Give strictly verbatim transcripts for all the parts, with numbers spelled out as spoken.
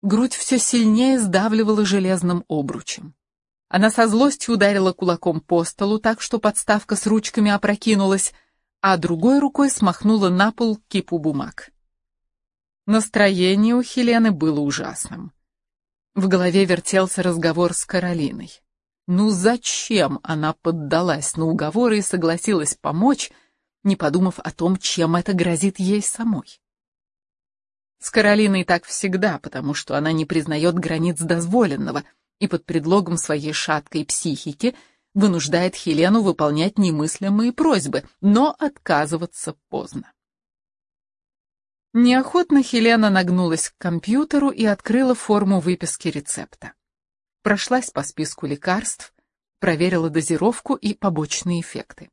Грудь все сильнее сдавливала железным обручем. Она со злостью ударила кулаком по столу так, что подставка с ручками опрокинулась, а другой рукой смахнула на пол кипу бумаг. Настроение у Хелены было ужасным. В голове вертелся разговор с Каролиной. Ну зачем она поддалась на уговоры и согласилась помочь, не подумав о том, чем это грозит ей самой? С Каролиной так всегда, потому что она не признает границ дозволенного и под предлогом своей шаткой психики вынуждает Хелену выполнять немыслимые просьбы, но отказываться поздно. Неохотно Хелена нагнулась к компьютеру и открыла форму выписки рецепта. Прошлась по списку лекарств, проверила дозировку и побочные эффекты.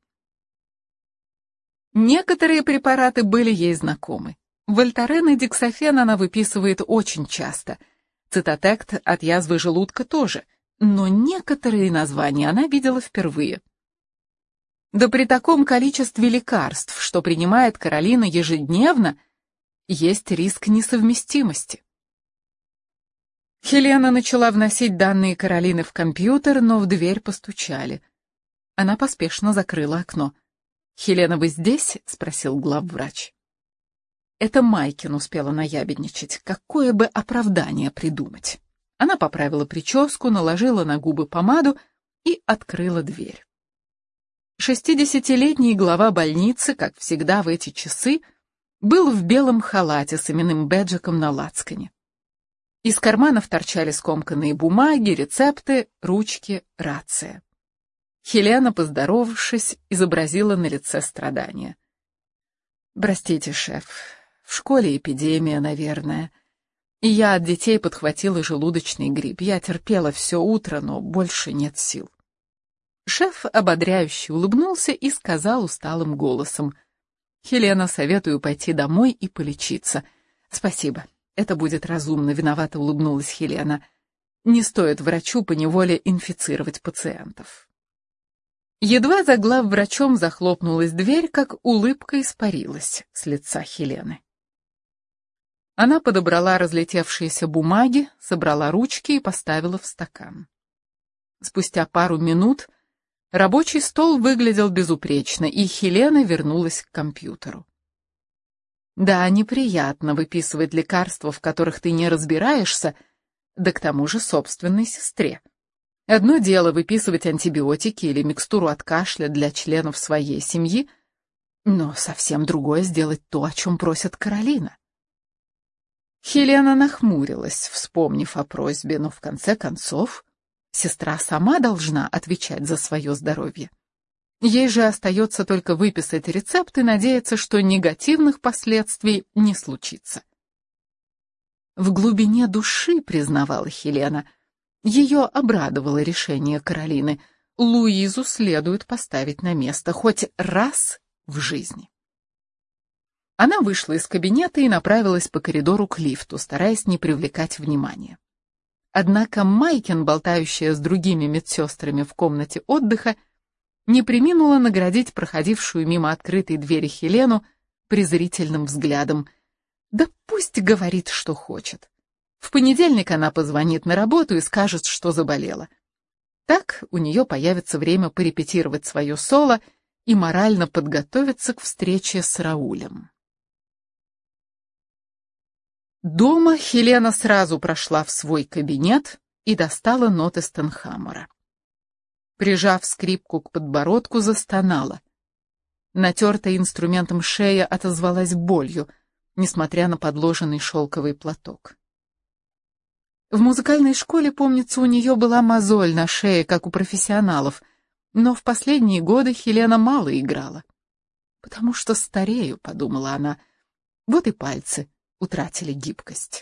Некоторые препараты были ей знакомы. Вольтарен и диксофен она выписывает очень часто. Цитотект от язвы желудка тоже, но некоторые названия она видела впервые. Да при таком количестве лекарств, что принимает Каролина ежедневно, есть риск несовместимости. Хелена начала вносить данные Каролины в компьютер, но в дверь постучали. Она поспешно закрыла окно. «Хелена, вы здесь?» — спросил главврач. Это Майкин успела наябедничать, какое бы оправдание придумать. Она поправила прическу, наложила на губы помаду и открыла дверь. Шестидесятилетний глава больницы, как всегда в эти часы, был в белом халате с именным бэджиком на лацкане. Из карманов торчали скомканные бумаги, рецепты, ручки, рация. Хелена, поздоровавшись, изобразила на лице страдания. «Простите, шеф, в школе эпидемия, наверное. И я от детей подхватила желудочный грипп. Я терпела все утро, но больше нет сил». Шеф ободряюще улыбнулся и сказал усталым голосом: «Хелена, советую пойти домой и полечиться». «Спасибо, это будет разумно», — виновато улыбнулась Хелена. «Не стоит врачу поневоле инфицировать пациентов». Едва за главврачом захлопнулась дверь, как улыбка испарилась с лица Хелены. Она подобрала разлетевшиеся бумаги, собрала ручки и поставила в стакан. Спустя пару минут рабочий стол выглядел безупречно, и Хелена вернулась к компьютеру. Да, неприятно выписывать лекарства, в которых ты не разбираешься, да к тому же собственной сестре. Одно дело выписывать антибиотики или микстуру от кашля для членов своей семьи, но совсем другое сделать то, о чем просит Каролина. Хелена нахмурилась, вспомнив о просьбе, но в конце концов сестра сама должна отвечать за свое здоровье. Ей же остается только выписать рецепт и надеяться, что негативных последствий не случится. В глубине души, признавала Хелена, ее обрадовало решение Каролины. Луизу следует поставить на место хоть раз в жизни. Она вышла из кабинета и направилась по коридору к лифту, стараясь не привлекать внимания. Однако Майкин, болтающая с другими медсестрами в комнате отдыха, не преминула наградить проходившую мимо открытой двери Хелену презрительным взглядом. Да пусть говорит, что хочет. В понедельник она позвонит на работу и скажет, что заболела. Так у нее появится время порепетировать свое соло и морально подготовиться к встрече с Раулем. Дома Хелена сразу прошла в свой кабинет и достала ноты Стенхаммера. Прижав скрипку к подбородку, застонала. Натертая инструментом шея отозвалась болью, несмотря на подложенный шелковый платок. В музыкальной школе, помнится, у нее была мозоль на шее, как у профессионалов, но в последние годы Хелена мало играла. «Потому что старею», — подумала она, — вот и пальцы утратили гибкость.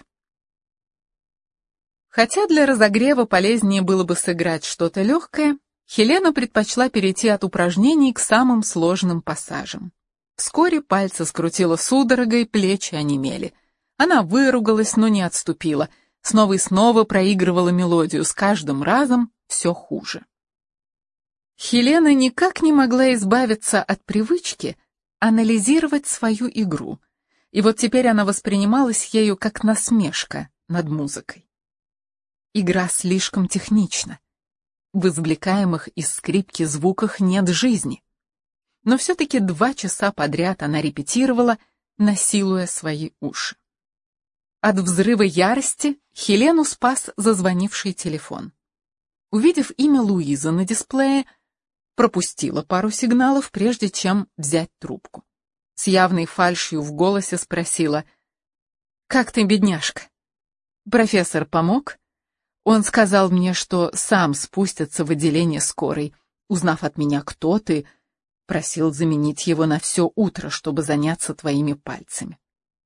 Хотя для разогрева полезнее было бы сыграть что-то легкое, Хелена предпочла перейти от упражнений к самым сложным пассажам. Вскоре пальцы скрутило судорогой, плечи онемели. Она выругалась, но не отступила. Снова и снова проигрывала мелодию, с каждым разом все хуже. Хелена никак не могла избавиться от привычки анализировать свою игру. И вот теперь она воспринималась ею как насмешка, над музыкой. Игра слишком технична. В извлекаемых из скрипки звуках нет жизни. Но все-таки два часа подряд она репетировала, насилуя свои уши. От взрыва ярости Хелену спас зазвонивший телефон. Увидев имя Луизы на дисплее, пропустила пару сигналов, прежде чем взять трубку. С явной фальшью в голосе спросила: «Как ты, бедняжка?» Профессор помог? Он сказал мне, что сам спустится в отделение скорой. Узнав от меня, кто ты, просил заменить его на все утро, чтобы заняться твоими пальцами.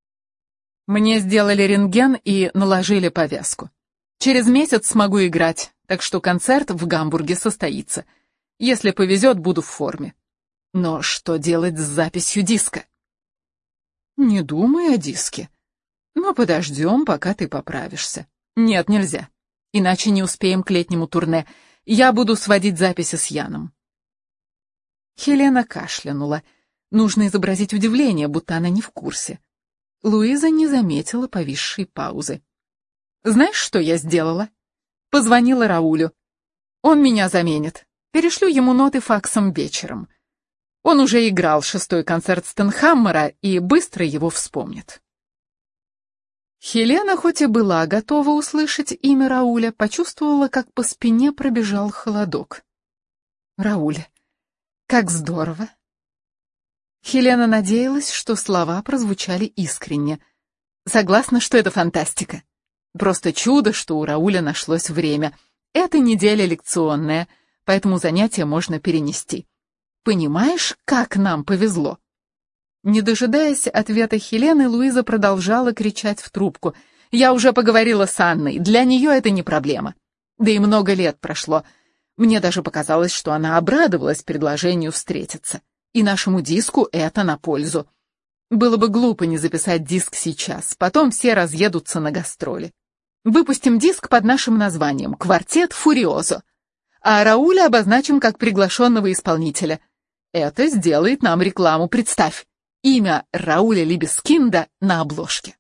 Мне сделали рентген и наложили повязку. Через месяц смогу играть, так что концерт в Гамбурге состоится. Если повезет, буду в форме. Но что делать с записью диска? Не думай о диске. Но подождем, пока ты поправишься. Нет, нельзя. Иначе не успеем к летнему турне. Я буду сводить записи с Яном. Хелена кашлянула. Нужно изобразить удивление, будто она не в курсе. Луиза не заметила повисшей паузы. Знаешь, что я сделала? Позвонила Раулю. Он меня заменит. Перешлю ему ноты факсом вечером. Он уже играл шестой концерт Стенхаммера и быстро его вспомнит. Хелена, хоть и была готова услышать имя Рауля, почувствовала, как по спине пробежал холодок. Рауль, как здорово! Хелена надеялась, что слова прозвучали искренне. Согласна, что это фантастика. Просто чудо, что у Рауля нашлось время. Это неделя лекционная, поэтому занятия можно перенести. Понимаешь, как нам повезло? Не дожидаясь ответа Хелены, Луиза продолжала кричать в трубку. «Я уже поговорила с Анной, для нее это не проблема. Да и много лет прошло. Мне даже показалось, что она обрадовалась предложению встретиться. И нашему диску это на пользу. Было бы глупо не записать диск сейчас, потом все разъедутся на гастроли. Выпустим диск под нашим названием «Квартет Фуриозо», а Рауля обозначим как приглашенного исполнителя. Это сделает нам рекламу, представь. Имя Рауля Либескинда на обложке.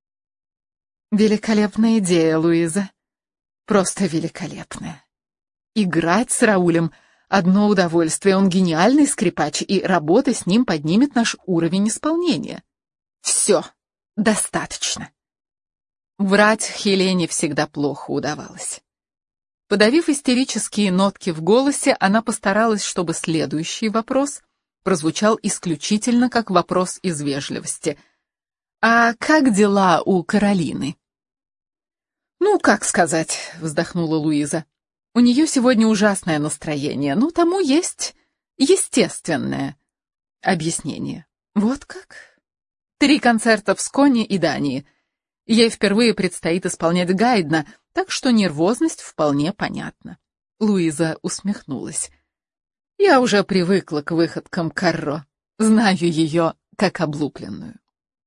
Великолепная идея, Луиза. Просто великолепная. Играть с Раулем — одно удовольствие. Он гениальный скрипач, и работа с ним поднимет наш уровень исполнения. Все, достаточно. Врать Хелене всегда плохо удавалось. Подавив истерические нотки в голосе, она постаралась, чтобы следующий вопрос прозвучал исключительно как вопрос из вежливости. «А как дела у Каролины?» «Ну, как сказать», — вздохнула Луиза. «У нее сегодня ужасное настроение, но тому есть естественное объяснение». «Вот как?» «Три концерта в Сконе и Дании. Ей впервые предстоит исполнять Гайдна, так что нервозность вполне понятна». Луиза усмехнулась. «Я уже привыкла к выходкам Карро. Знаю ее как облупленную».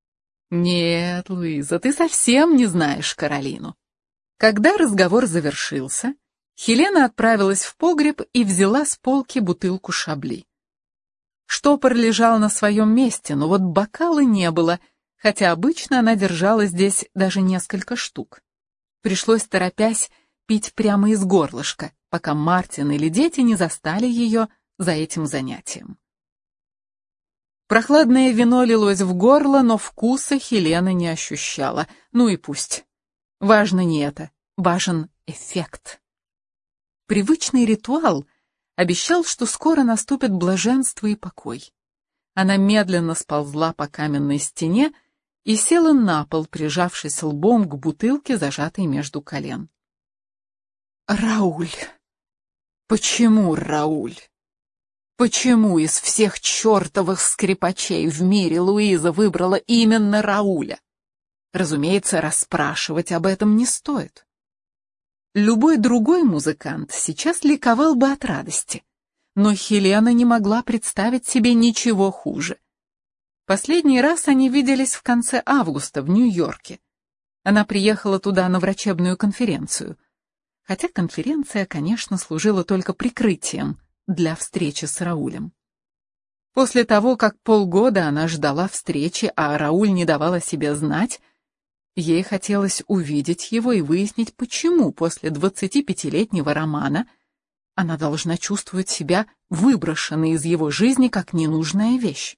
«Нет, Луиза, ты совсем не знаешь Каролину». Когда разговор завершился, Хелена отправилась в погреб и взяла с полки бутылку Шабли. Штопор лежал на своем месте, но вот бокала не было, хотя обычно она держала здесь даже несколько штук. Пришлось, торопясь, пить прямо из горлышка, пока Мартин или дети не застали ее за этим занятием. Прохладное вино лилось в горло, но вкуса Хелена не ощущала. Ну и пусть. Важно не это, важен эффект. Привычный ритуал обещал, что скоро наступит блаженство и покой. Она медленно сползла по каменной стене и села на пол, прижавшись лбом к бутылке, зажатой между колен. Рауль. Почему Рауль? Почему из всех чертовых скрипачей в мире Луиза выбрала именно Рауля? Разумеется, расспрашивать об этом не стоит. Любой другой музыкант сейчас ликовал бы от радости, но Хелена не могла представить себе ничего хуже. Последний раз они виделись в конце августа в Нью-Йорке. Она приехала туда на врачебную конференцию. Хотя конференция, конечно, служила только прикрытием для встречи с Раулем. После того, как полгода она ждала встречи, а Рауль не давал о себе знать, Ей хотелось увидеть его и выяснить, почему после двадцатипятилетнего романа она должна чувствовать себя выброшенной из его жизни как ненужная вещь.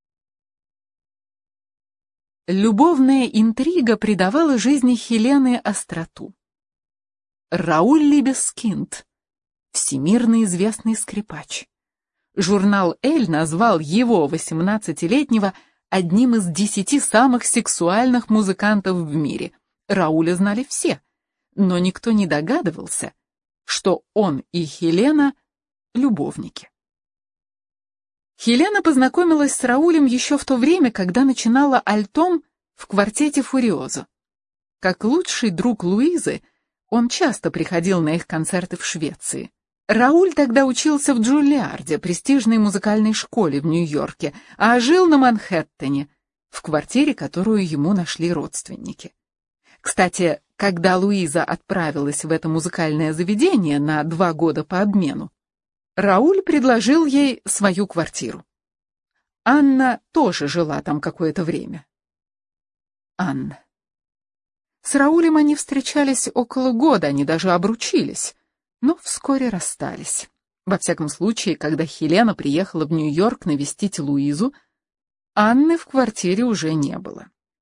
Любовная интрига придавала жизни Хелены остроту. Рауль Либескинд, всемирно известный скрипач. Журнал «Эль» назвал его, восемнадцатилетнего, одним из десяти самых сексуальных музыкантов в мире. Рауля знали все, но никто не догадывался, что он и Хелена — любовники. Хелена познакомилась с Раулем еще в то время, когда начинала альтом в квартете «Фуриозо». Как лучший друг Луизы, он часто приходил на их концерты в Швеции. Рауль тогда учился в Джулиарде, престижной музыкальной школе в Нью-Йорке, а жил на Манхэттене, в квартире, которую ему нашли родственники. Кстати, когда Луиза отправилась в это музыкальное заведение на два года по обмену, Рауль предложил ей свою квартиру. Анна тоже жила там какое-то время. Анна. С Раулем они встречались около года, они даже обручились, но вскоре расстались. Во всяком случае, когда Хелена приехала в Нью-Йорк навестить Луизу, Анны в квартире уже не было.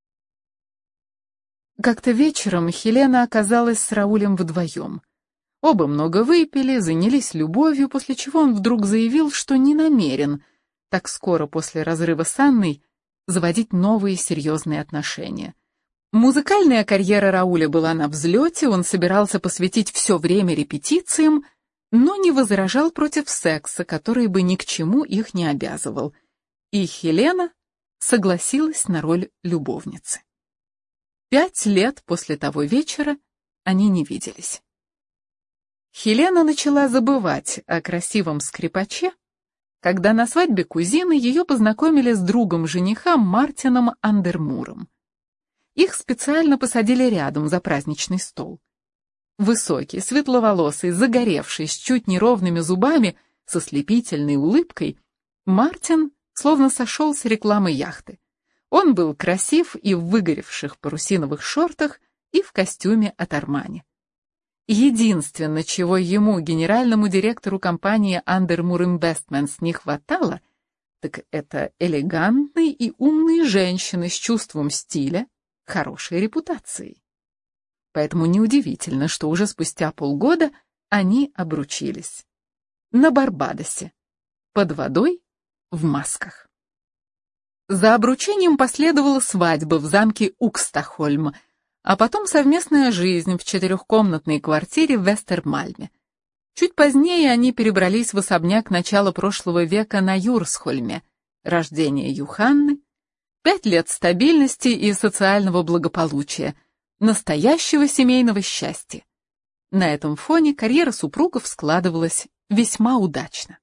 Как-то вечером Хелена оказалась с Раулем вдвоем. Оба много выпили, занялись любовью, после чего он вдруг заявил, что не намерен так скоро после разрыва с Анной заводить новые серьезные отношения. Музыкальная карьера Рауля была на взлете, он собирался посвятить все время репетициям, но не возражал против секса, который бы ни к чему их не обязывал. И Хелена согласилась на роль любовницы. Пять лет после того вечера они не виделись. Хелена начала забывать о красивом скрипаче, когда на свадьбе кузины ее познакомили с другом жениха Мартином Андермуром. Их специально посадили рядом за праздничный стол. Высокий, светловолосый, загоревший, с чуть неровными зубами, со слепительной улыбкой, Мартин словно сошел с рекламы яхты. Он был красив и в выгоревших парусиновых шортах, и в костюме от Армани. Единственное, чего ему, генеральному директору компании Undermoor Investments, не хватало, так это элегантной и умной женщины с чувством стиля, хорошей репутацией. Поэтому неудивительно, что уже спустя полгода они обручились. На Барбадосе, под водой, в масках. За обручением последовала свадьба в замке Укстахольм, а потом совместная жизнь в четырехкомнатной квартире в Вестермальме. Чуть позднее они перебрались в особняк начала прошлого века на Юрсхольме, рождение Юханны, пять лет стабильности и социального благополучия, настоящего семейного счастья. На этом фоне карьера супругов складывалась весьма удачно.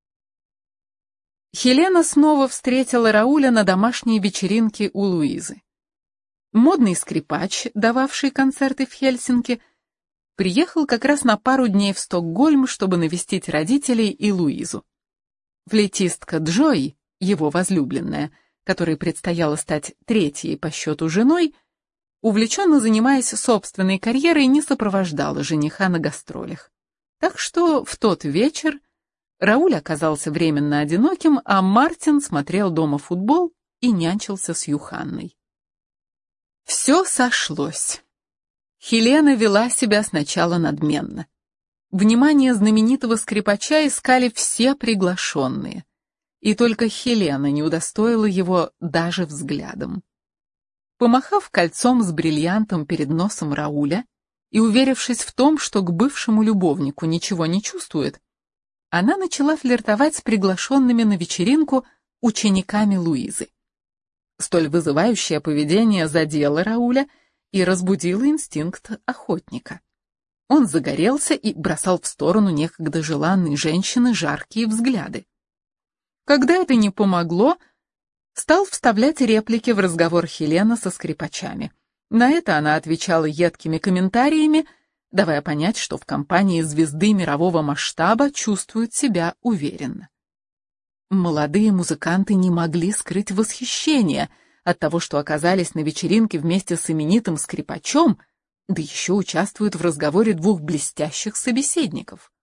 Хелена снова встретила Рауля на домашней вечеринке у Луизы. Модный скрипач, дававший концерты в Хельсинки, приехал как раз на пару дней в Стокгольм, чтобы навестить родителей и Луизу. Флейтистка Джой, его возлюбленная, которой предстояло стать третьей по счету женой, увлеченно занимаясь собственной карьерой, не сопровождала жениха на гастролях. Так что в тот вечер Рауль оказался временно одиноким, а Мартин смотрел дома футбол и нянчился с Юханной. Все сошлось. Хелена вела себя сначала надменно. Внимание знаменитого скрипача искали все приглашенные, и только Хелена не удостоила его даже взглядом. Помахав кольцом с бриллиантом перед носом Рауля и уверившись в том, что к бывшему любовнику ничего не чувствует, она начала флиртовать с приглашенными на вечеринку учениками Луизы. Столь вызывающее поведение задело Рауля и разбудило инстинкт охотника. Он загорелся и бросал в сторону некогда желанной женщины жаркие взгляды. Когда это не помогло, стал вставлять реплики в разговор Хелена со скрипачами. На это она отвечала едкими комментариями, давая понять, что в компании звезды мирового масштаба чувствует себя уверенно. Молодые музыканты не могли скрыть восхищение, от того, что оказались на вечеринке вместе с именитым скрипачом, да еще участвуют в разговоре двух блестящих собеседников.